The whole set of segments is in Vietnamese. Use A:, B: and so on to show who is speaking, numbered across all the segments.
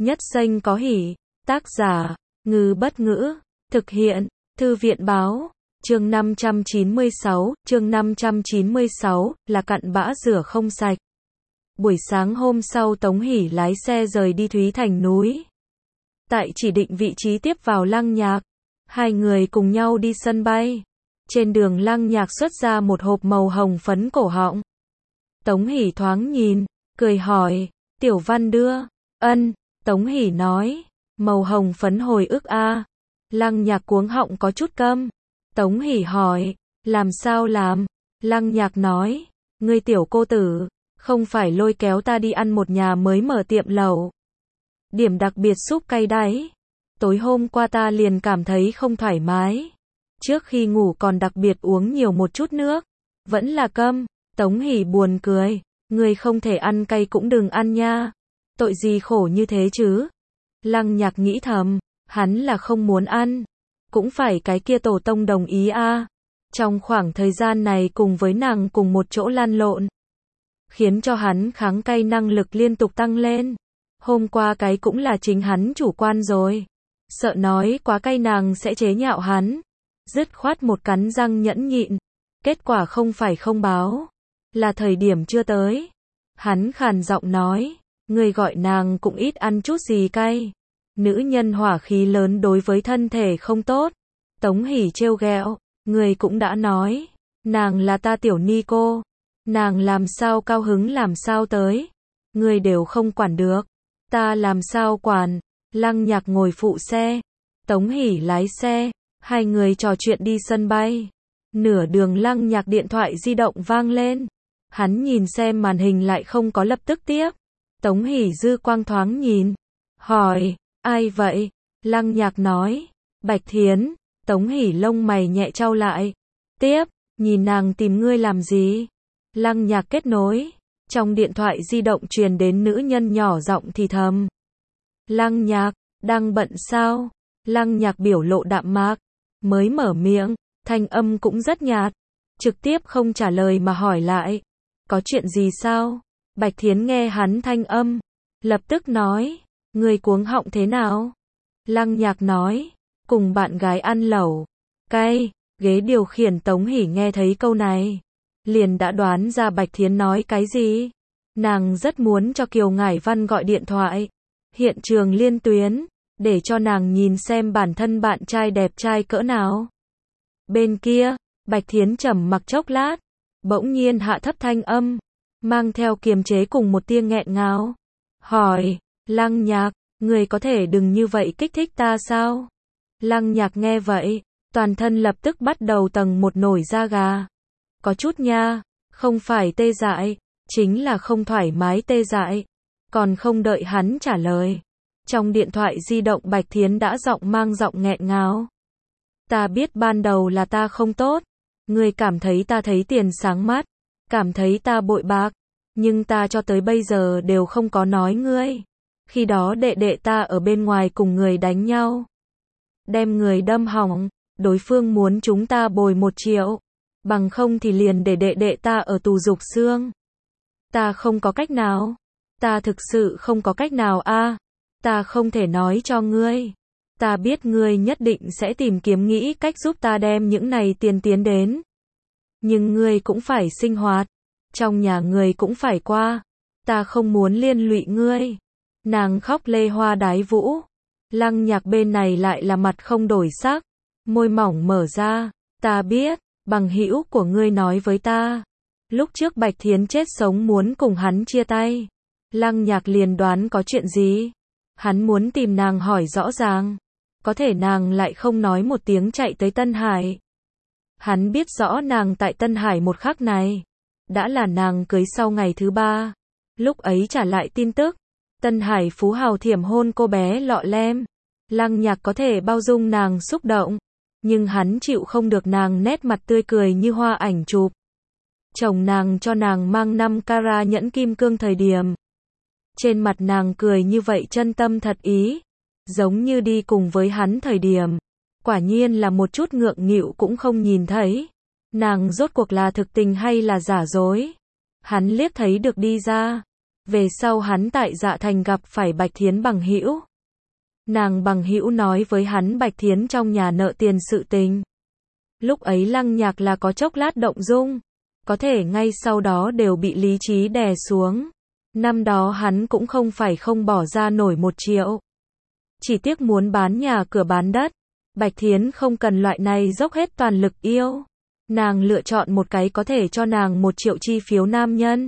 A: nhất danh có hỷ. Tác giả, Ngư Bất Ngữ. Thực hiện, Thư viện báo. Chương 596, là cặn bã rửa không sạch. Buổi sáng hôm sau Tống Hỷ lái xe rời đi Thúy Thành núi. Tại chỉ định vị trí tiếp vào Lăng Nhạc, hai người cùng nhau đi sân bay. Trên đường Lăng Nhạc xuất ra một hộp màu hồng phấn cổ họng. Tống Hỷ thoáng nhìn, cười hỏi, Tiểu Văn đưa. Ân, Tống Hỷ nói, màu hồng phấn hồi ức a. Lăng Nhạc cuống họng có chút câm. Tống Hỷ hỏi, làm sao làm? Lăng Nhạc nói, ngươi tiểu cô tử, không phải lôi kéo ta đi ăn một nhà mới mở tiệm lẩu. Điểm đặc biệt súp cay đáy. Tối hôm qua ta liền cảm thấy không thoải mái. Trước khi ngủ còn đặc biệt uống nhiều một chút nước. Vẫn là câm. Tống Hỷ buồn cười. Ngươi không thể ăn cay cũng đừng ăn nha. Tội gì khổ như thế chứ? Lăng Nhạc nghĩ thầm, hắn là không muốn ăn. Cũng phải cái kia tổ tông đồng ý a. Trong khoảng thời gian này cùng với nàng cùng một chỗ lăn lộn, khiến cho hắn kháng cay năng lực liên tục tăng lên. Hôm qua cái cũng là chính hắn chủ quan rồi. Sợ nói quá cay nàng sẽ chế nhạo hắn. Dứt khoát một cắn răng nhẫn nhịn. Kết quả không phải không báo, là thời điểm chưa tới. Hắn khàn giọng nói, người gọi nàng cũng ít ăn chút gì cay. Nữ nhân hỏa khí lớn đối với thân thể không tốt. Tống Hỷ trêu ghẹo, người cũng đã nói, nàng là ta tiểu ni cô. Nàng làm sao cao hứng làm sao tới. Người đều không quản được. Ta làm sao quản. Lăng Nhạc ngồi phụ xe, Tống Hỷ lái xe, hai người trò chuyện đi sân bay. Nửa đường Lăng Nhạc điện thoại di động vang lên. Hắn nhìn xem màn hình lại không có lập tức tiếp. Tống Hỷ dư quang thoáng nhìn, hỏi, ai vậy? Lăng Nhạc nói, Bạch Thiến. Tống Hỷ lông mày nhẹ chau lại. Tiếp, nhìn nàng tìm ngươi làm gì? Lăng Nhạc kết nối. Trong điện thoại di động truyền đến nữ nhân nhỏ giọng thì thầm. Lăng Nhạc, đang bận sao? Lăng Nhạc biểu lộ đạm mạc. Mới mở miệng, thanh âm cũng rất nhạt. Trực tiếp không trả lời mà hỏi lại. Có chuyện gì sao? Bạch Thiến nghe hắn thanh âm, lập tức nói, người cuống họng thế nào? Lăng Nhạc nói, cùng bạn gái ăn lẩu. Cay. Ghế điều khiển Tống Hỷ nghe thấy câu này, liền đã đoán ra Bạch Thiến nói cái gì. Nàng rất muốn cho Kiều Ngải Văn gọi điện thoại, hiện trường liên tuyến, để cho nàng nhìn xem bản thân bạn trai đẹp trai cỡ nào. Bên kia, Bạch Thiến trầm mặc chốc lát, bỗng nhiên hạ thấp thanh âm, mang theo kiềm chế cùng một tia nghẹn ngào. Hỏi, Lăng Nhạc, người có thể đừng như vậy kích thích ta sao? Lăng Nhạc nghe vậy, toàn thân lập tức bắt đầu tầng một nổi da gà. Có chút nha, không phải tê dại, chính là không thoải mái tê dại. Còn không đợi hắn trả lời, trong điện thoại di động Bạch Thiến đã mang giọng nghẹn ngào. Ta biết ban đầu là ta không tốt, ngươi cảm thấy ta thấy tiền sáng mắt, cảm thấy ta bội bạc, nhưng ta cho tới bây giờ đều không có nói ngươi. Khi đó đệ đệ ta ở bên ngoài cùng người đánh nhau, đem người đâm hỏng, đối phương muốn chúng ta bồi 1 triệu, bằng không thì liền để đệ đệ ta ở tù dục xương. Ta không có cách nào, ta thực sự không có cách nào a. Ta không thể nói cho ngươi. Ta biết ngươi nhất định sẽ tìm kiếm nghĩ cách giúp ta đem những này tiền tiến đến. Nhưng ngươi cũng phải sinh hoạt, trong nhà ngươi cũng phải qua. Ta không muốn liên lụy ngươi. Nàng khóc lê hoa đái vũ. Lăng Nhạc bên này lại là mặt không đổi sắc, môi mỏng mở ra. Ta biết, bằng hữu của ngươi nói với ta, lúc trước Bạch Thiến chết sống muốn cùng hắn chia tay. Lăng Nhạc liền đoán có chuyện gì. Hắn muốn tìm nàng hỏi rõ ràng. Có thể nàng lại không nói một tiếng chạy tới Tân Hải. Hắn biết rõ nàng tại Tân Hải một khắc này, đã là nàng cưới sau ngày thứ 3. Lúc ấy trả lại tin tức, Tân Hải phú hào thiểm hôn cô bé lọ lem. Lăng Nhạc có thể bao dung nàng xúc động, nhưng hắn chịu không được nàng nét mặt tươi cười như hoa ảnh chụp. Chồng nàng cho nàng mang 5 carat nhẫn kim cương thời điểm, trên mặt nàng cười như vậy chân tâm thật ý, giống như đi cùng với hắn thời điểm, quả nhiên là một chút ngượng nghịu cũng không nhìn thấy. Nàng rốt cuộc là thực tình hay là giả dối? Hắn liếc thấy được đi ra. Về sau hắn tại Dạ Thành gặp phải Bạch Thiến bằng hữu. Nàng bằng hữu nói với hắn Bạch Thiến trong nhà nợ tiền sự tình. Lúc ấy Lăng Nhạc là có chốc lát động dung, có thể ngay sau đó đều bị lý trí đè xuống. Năm đó hắn cũng không phải không bỏ ra nổi 1 triệu. Chỉ tiếc muốn bán nhà cửa bán đất. Bạch Thiến không cần loại này dốc hết toàn lực yêu. Nàng lựa chọn một cái có thể cho nàng 1 triệu chi phiếu nam nhân.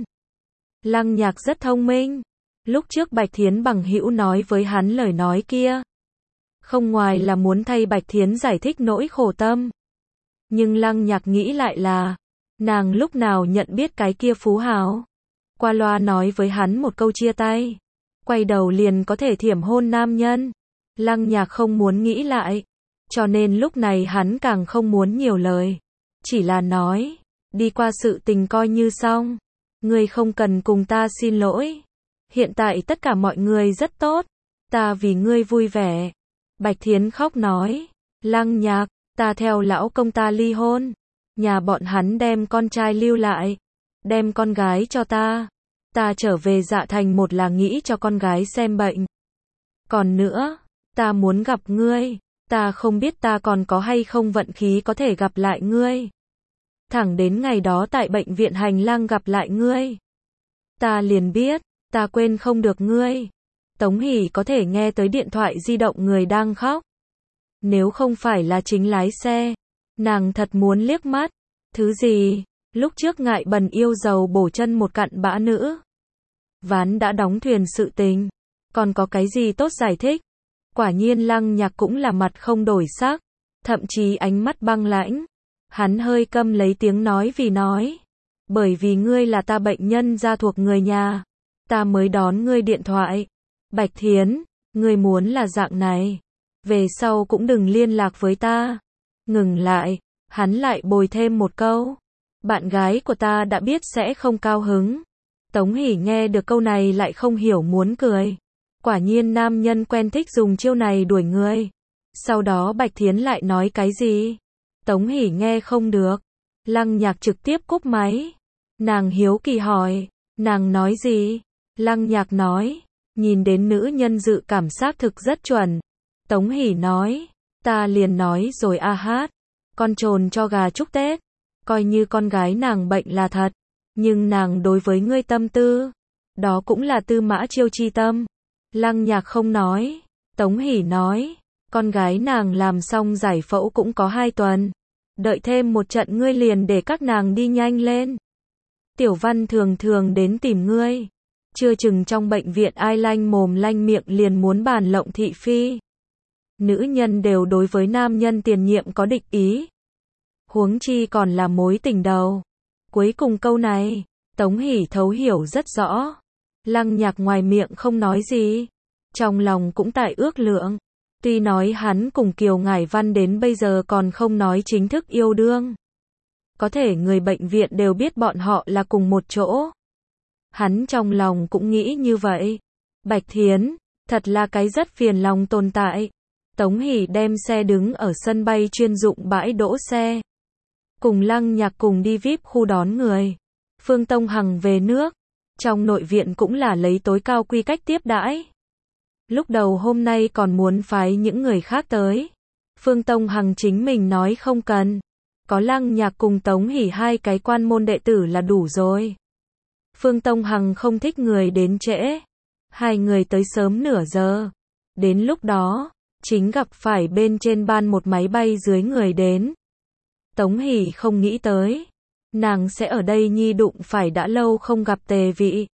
A: Lăng Nhạc rất thông minh. Lúc trước Bạch Thiến bằng hữu nói với hắn lời nói kia, không ngoài là muốn thay Bạch Thiến giải thích nỗi khổ tâm. Nhưng Lăng Nhạc nghĩ lại là, nàng lúc nào nhận biết cái kia phú hào. Qua loa nói với hắn một câu chia tay, quay đầu liền có thể thiểm hôn nam nhân. Lăng Nhạc không muốn nghĩ lại, cho nên lúc này hắn càng không muốn nhiều lời. Chỉ là nói, đi qua sự tình coi như xong. Ngươi không cần cùng ta xin lỗi. Hiện tại tất cả mọi người rất tốt. Ta vì ngươi vui vẻ. Bạch Thiến khóc nói, Lăng Nhạc, ta theo lão công ta ly hôn. Nhà bọn hắn đem con trai lưu lại, đem con gái cho ta. Ta trở về Dạ Thành một là nghĩ cho con gái xem bệnh. Còn nữa, ta muốn gặp ngươi. Ta không biết ta còn có hay không vận khí có thể gặp lại ngươi. Thẳng đến ngày đó tại bệnh viện hành lang gặp lại ngươi, ta liền biết, ta quên không được ngươi. Tống Hỷ có thể nghe tới điện thoại di động người đang khóc. Nếu không phải là chính lái xe, nàng thật muốn liếc mắt. Thứ gì? Lúc trước ngại bần yêu dầu bổ chân một cặn bã nữ. Ván đã đóng thuyền sự tình. Còn có cái gì tốt giải thích? Quả nhiên Lăng Nhạc cũng là mặt không đổi sắc, thậm chí ánh mắt băng lãnh. Hắn hơi câm lấy tiếng nói vì nói. Bởi vì ngươi là ta bệnh nhân gia thuộc người nhà, ta mới đón ngươi điện thoại. Bạch Thiến, ngươi muốn là dạng này, về sau cũng đừng liên lạc với ta. Ngừng lại, hắn lại bồi thêm một câu. Bạn gái của ta đã biết sẽ không cao hứng. Tống Hỷ nghe được câu này lại không hiểu muốn cười. Quả nhiên nam nhân quen thích dùng chiêu này đuổi người. Sau đó Bạch Thiến lại nói cái gì? Tống Hỷ nghe không được. Lăng Nhạc trực tiếp cúp máy. Nàng hiếu kỳ hỏi, nàng nói gì? Lăng Nhạc nói, nhìn đến nữ nhân dự cảm xác thực rất chuẩn. Tống Hỷ nói, ta liền nói rồi a hát. Con trồn cho gà chúc Tết. Coi như con gái nàng bệnh là thật. Nhưng nàng đối với ngươi tâm tư, đó cũng là tư mã chiêu chi tâm. Lăng Nhạc không nói. Tống Hỷ nói, con gái nàng làm xong giải phẫu cũng có 2 tuần. Đợi thêm một trận ngươi liền để các nàng đi nhanh lên. Tiểu Văn thường thường đến tìm ngươi. Chưa chừng trong bệnh viện ai lanh mồm lanh miệng liền muốn bàn lộng thị phi. Nữ nhân đều đối với nam nhân tiền nhiệm có địch ý. Huống chi còn là mối tình đầu. Cuối cùng câu này, Tống Hỷ thấu hiểu rất rõ. Lăng Nhạc ngoài miệng không nói gì, trong lòng cũng tại ước lượng. Tuy nói hắn cùng Kiều Ngải Văn đến bây giờ còn không nói chính thức yêu đương. Có thể người bệnh viện đều biết bọn họ là cùng một chỗ. Hắn trong lòng cũng nghĩ như vậy. Bạch Thiến, thật là cái rất phiền lòng tồn tại. Tống Hỷ đem xe đứng ở sân bay chuyên dụng bãi đỗ xe. Cùng Lăng Nhạc cùng đi VIP khu đón người. Phương Tông Hằng về nước. Trong nội viện cũng là lấy tối cao quy cách tiếp đãi. Lúc đầu hôm nay còn muốn phái những người khác tới. Phương Tông Hằng chính mình nói không cần. Có Lăng Nhạc cùng Tống Hỷ 2 cái quan môn đệ tử là đủ rồi. Phương Tông Hằng không thích người đến trễ. 2 người tới sớm nửa giờ. Đến lúc đó, chính gặp phải bên trên ban một máy bay dưới người đến. Tống Hỷ không nghĩ tới. Nàng sẽ ở đây nhi đụng phải đã lâu không gặp Tề Vị.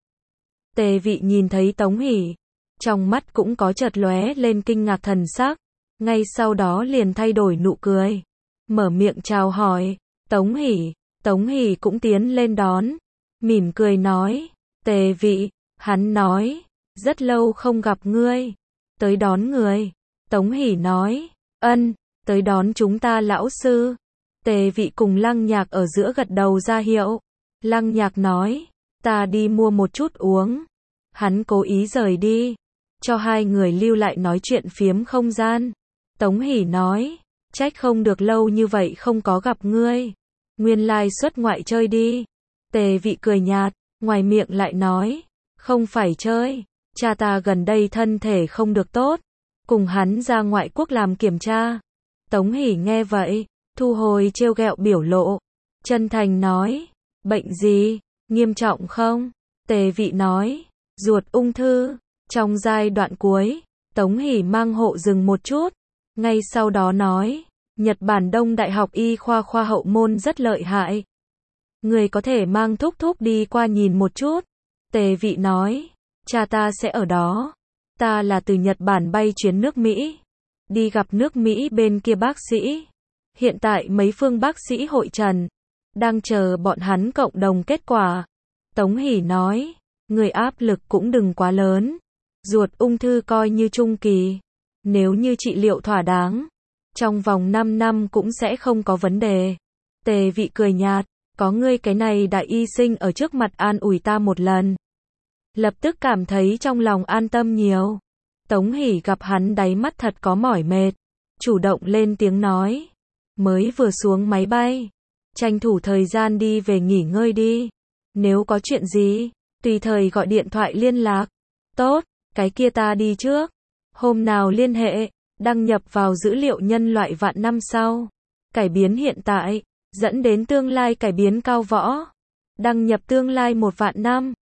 A: Tề Vị nhìn thấy Tống Hỷ, trong mắt cũng có chợt lóe lên kinh ngạc thần sắc. Ngay sau đó liền thay đổi nụ cười. Mở miệng chào hỏi. Tống Hỷ. Tống Hỷ cũng tiến lên đón. Mỉm cười nói. Tề Vị. Hắn nói. Rất lâu không gặp ngươi. Tới đón người. Tống Hỷ nói. Ân. Tới đón chúng ta lão sư. Tề Vị cùng Lăng Nhạc ở giữa gật đầu ra hiệu. Lăng Nhạc nói. Ta đi mua một chút uống. Hắn cố ý rời đi. Cho 2 người lưu lại nói chuyện phiếm không gian. Tống Hỷ nói. Trách không được lâu như vậy không có gặp ngươi. Nguyên lai xuất ngoại chơi đi. Tề Vị cười nhạt. Ngoài miệng lại nói. Không phải chơi, cha ta gần đây thân thể không được tốt, cùng hắn ra ngoại quốc làm kiểm tra. Tống Hỷ nghe vậy, thu hồi trêu ghẹo biểu lộ, chân thành nói, bệnh gì, nghiêm trọng không? Tề Vị nói, ruột ung thư. Trong giai đoạn cuối, Tống Hỷ mang hộ dừng một chút, ngay sau đó nói, Nhật Bản Đông Đại học Y khoa khoa hậu môn rất lợi hại. Người có thể mang thúc thúc đi qua nhìn một chút. Tề Vị nói, cha ta sẽ ở đó. Ta là từ Nhật Bản bay chuyến nước Mỹ, đi gặp nước Mỹ bên kia bác sĩ. Hiện tại mấy phương bác sĩ hội trần, đang chờ bọn hắn cộng đồng kết quả. Tống Hỷ nói, người áp lực cũng đừng quá lớn. Ruột ung thư coi như trung kỳ. Nếu như trị liệu thỏa đáng, trong vòng 5 năm cũng sẽ không có vấn đề. Tề Vị cười nhạt, có ngươi cái này đại y sinh ở trước mặt an ủi ta một lần. Lập tức cảm thấy trong lòng an tâm nhiều. Tống Hỷ gặp hắn đáy mắt thật có mỏi mệt, chủ động lên tiếng nói, mới vừa xuống máy bay, tranh thủ thời gian đi về nghỉ ngơi đi. Nếu có chuyện gì, tùy thời gọi điện thoại liên lạc. Tốt, cái kia ta đi trước. Hôm nào liên hệ, đăng nhập vào dữ liệu nhân loại vạn năm sau. Cải biến hiện tại, dẫn đến tương lai cải biến cao võ. Đăng nhập tương lai 1 vạn năm.